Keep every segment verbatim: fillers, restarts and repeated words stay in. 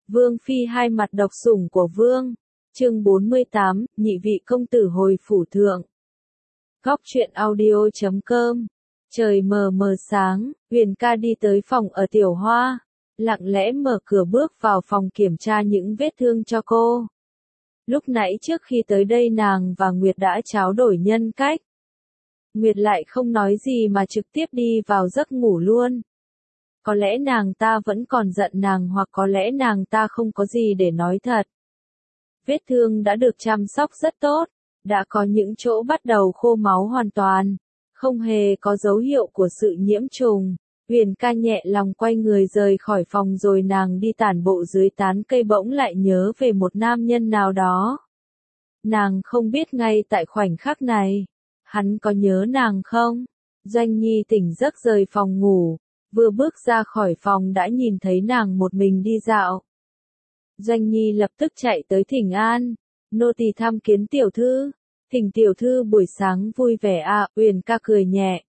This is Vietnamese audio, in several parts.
Vương phi hai mặt độc sủng của vương. Chương bốn mươi tám, nhị vị công tử hồi phủ thượng. Góc truyện audio chấm com. Trời mờ mờ sáng, Huyền ca đi tới phòng ở Tiểu Hoa, lặng lẽ mở cửa bước vào phòng kiểm tra những vết thương cho cô. Lúc nãy trước khi tới đây nàng và Nguyệt đã tráo đổi nhân cách. Nguyệt lại không nói gì mà trực tiếp đi vào giấc ngủ luôn. Có lẽ nàng ta vẫn còn giận nàng hoặc có lẽ nàng ta không có gì để nói thật. Vết thương đã được chăm sóc rất tốt, đã có những chỗ bắt đầu khô máu hoàn toàn, không hề có dấu hiệu của sự nhiễm trùng. Huyền ca nhẹ lòng quay người rời khỏi phòng rồi nàng đi tản bộ dưới tán cây bỗng lại nhớ về một nam nhân nào đó. Nàng không biết ngay tại khoảnh khắc này, hắn có nhớ nàng không? Doanh Nhi tỉnh giấc rời phòng ngủ, vừa bước ra khỏi phòng đã nhìn thấy nàng một mình đi dạo. Doanh Nhi lập tức chạy tới thỉnh an, nô tỳ thăm kiến tiểu thư, thỉnh tiểu thư buổi sáng vui vẻ à, Huyền ca cười nhẹ.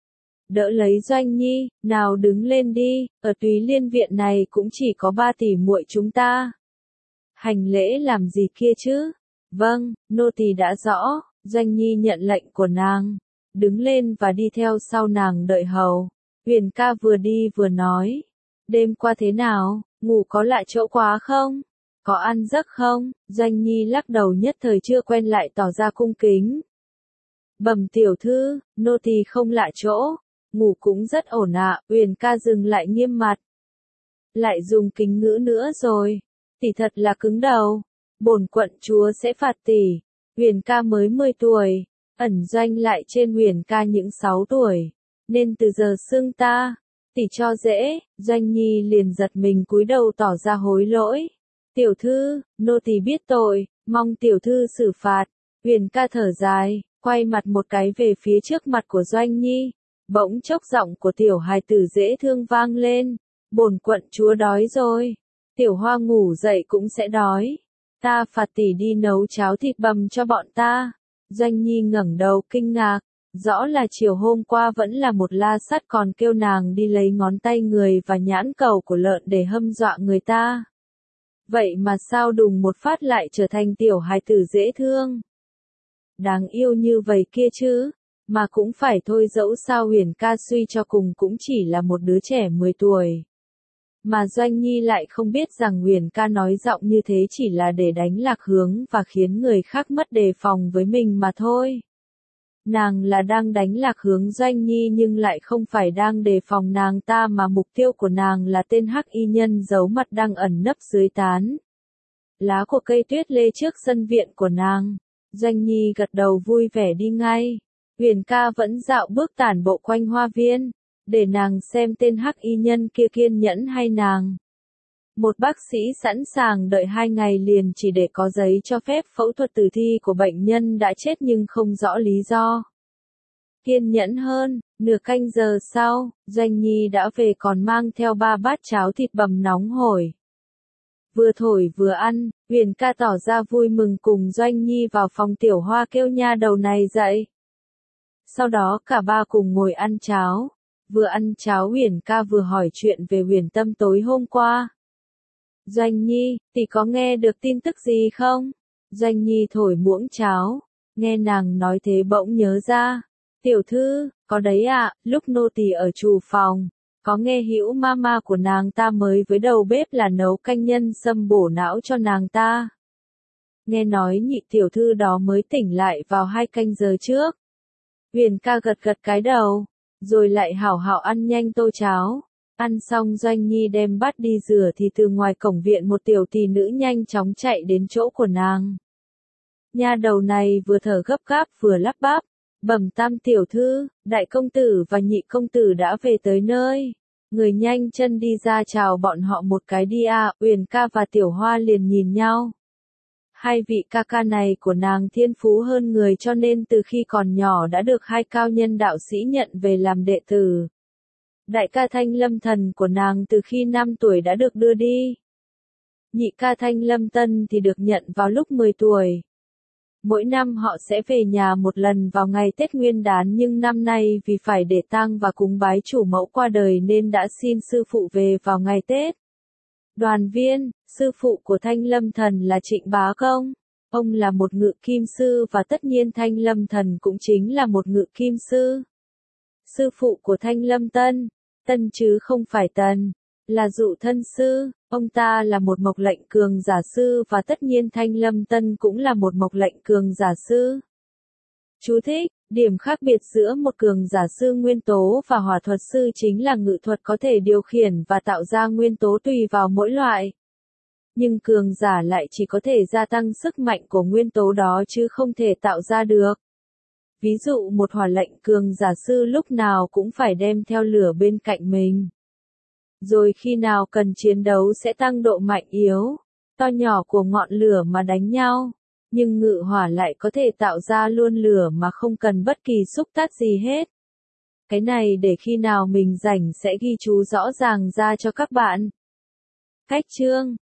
Đỡ lấy Doanh Nhi, nào đứng lên đi, ở Túy Liên viện này cũng chỉ có ba tỷ muội chúng ta. Hành lễ làm gì kia chứ? Vâng, nô tỳ đã rõ. Doanh Nhi nhận lệnh của nàng, đứng lên và đi theo sau nàng đợi hầu. Huyền ca vừa đi vừa nói, đêm qua thế nào, ngủ có lạ chỗ quá không? Có ăn giấc không? Doanh Nhi lắc đầu nhất thời chưa quen lại tỏ ra cung kính. Bẩm tiểu thư, nô tỳ không lạ chỗ, ngủ cũng rất ổn ạ. Huyền ca dừng lại nghiêm mặt. Lại dùng kính ngữ nữa rồi, tỷ thật là cứng đầu, bổn quận chúa sẽ phạt tỷ. Huyền ca mới mười tuổi, ẩn Doanh lại trên Huyền ca những sáu tuổi, nên từ giờ xưng ta, tỷ cho dễ. Doanh Nhi liền giật mình cúi đầu tỏ ra hối lỗi. Tiểu thư, nô tỳ biết tội, mong tiểu thư xử phạt. Huyền ca thở dài, quay mặt một cái về phía trước mặt của Doanh Nhi, bỗng chốc giọng của tiểu hài tử dễ thương vang lên, bổn quận chúa đói rồi, tiểu hoa ngủ dậy cũng sẽ đói. Ta phạt tỷ đi nấu cháo thịt bằm cho bọn ta. Doanh Nhi ngẩng đầu kinh ngạc, rõ là chiều hôm qua vẫn là một la sắt còn kêu nàng đi lấy ngón tay người và nhãn cầu của lợn để hâm dọa người ta. Vậy mà sao đùng một phát lại trở thành tiểu hài tử dễ thương? Đáng yêu như vậy kia chứ, mà cũng phải thôi dẫu sao Huyền ca suy cho cùng cũng chỉ là một đứa trẻ mười tuổi. Mà Doanh Nhi lại không biết rằng Huyền ca nói giọng như thế chỉ là để đánh lạc hướng và khiến người khác mất đề phòng với mình mà thôi. Nàng là đang đánh lạc hướng Doanh Nhi nhưng lại không phải đang đề phòng nàng ta mà mục tiêu của nàng là tên hắc y nhân giấu mặt đang ẩn nấp dưới tán lá của cây tuyết lê trước sân viện của nàng. Doanh Nhi gật đầu vui vẻ đi ngay. Huyền ca vẫn dạo bước tản bộ quanh hoa viên, để nàng xem tên hắc y nhân kia kiên nhẫn hay nàng. Một bác sĩ sẵn sàng đợi hai ngày liền chỉ để có giấy cho phép phẫu thuật tử thi của bệnh nhân đã chết nhưng không rõ lý do. Kiên nhẫn hơn, nửa canh giờ sau, Doanh Nhi đã về còn mang theo ba bát cháo thịt bằm nóng hổi. Vừa thổi vừa ăn, Huyền ca tỏ ra vui mừng cùng Doanh Nhi vào phòng Tiểu Hoa kêu nha đầu này dậy. Sau đó cả ba cùng ngồi ăn cháo. Vừa ăn cháo Huyền ca vừa hỏi chuyện về Huyền Tâm tối hôm qua. Doanh Nhi, tỷ có nghe được tin tức gì không? Doanh Nhi thổi muỗng cháo, nghe nàng nói thế bỗng nhớ ra. Tiểu thư, có đấy ạ, lúc nô tỳ ở trù phòng, có nghe Hữu mama của nàng ta mới với đầu bếp là nấu canh nhân sâm bổ não cho nàng ta. Nghe nói nhị tiểu thư đó mới tỉnh lại vào hai canh giờ trước. Huyền ca gật gật cái đầu, rồi lại hảo hảo ăn nhanh tô cháo. Ăn xong Doanh Nhi đem bát đi rửa thì từ ngoài cổng viện một tiểu tỷ nữ nhanh chóng chạy đến chỗ của nàng. Nha đầu này vừa thở gấp gáp vừa lắp bắp, bẩm tam tiểu thư, đại công tử và nhị công tử đã về tới nơi. Người nhanh chân đi ra chào bọn họ một cái đi à. Huyền ca và Tiểu Hoa liền nhìn nhau. Hai vị ca ca này của nàng thiên phú hơn người cho nên từ khi còn nhỏ đã được hai cao nhân đạo sĩ nhận về làm đệ tử. Đại ca Thanh Lâm Thần của nàng từ khi năm tuổi đã được đưa đi. Nhị ca Thanh Lâm Tân thì được nhận vào lúc mười tuổi. Mỗi năm họ sẽ về nhà một lần vào ngày Tết Nguyên Đán nhưng năm nay vì phải để tang và cúng bái chủ mẫu qua đời nên đã xin sư phụ về vào ngày Tết. Đoàn viên, Sư phụ của Thanh Lâm Thần là Trịnh Bá Công. Ông là một ngự kim sư và tất nhiên Thanh Lâm Thần cũng chính là một ngự kim sư. Sư phụ của Thanh Lâm Tân, Tân chứ không phải Tần, là Dụ Thân Sư, ông ta là một mộc lệnh cường giả sư và tất nhiên Thanh Lâm Tân cũng là một mộc lệnh cường giả sư. Chú thích, điểm khác biệt giữa một cường giả sư nguyên tố và hỏa thuật sư chính là ngự thuật có thể điều khiển và tạo ra nguyên tố tùy vào mỗi loại. Nhưng cường giả lại chỉ có thể gia tăng sức mạnh của nguyên tố đó chứ không thể tạo ra được. Ví dụ một hỏa lệnh cường giả sư lúc nào cũng phải đem theo lửa bên cạnh mình. Rồi khi nào cần chiến đấu sẽ tăng độ mạnh yếu, to nhỏ của ngọn lửa mà đánh nhau. Nhưng ngự hỏa lại có thể tạo ra luôn lửa mà không cần bất kỳ xúc tác gì hết. Cái này để khi nào mình rảnh sẽ ghi chú rõ ràng ra cho các bạn. Cách chương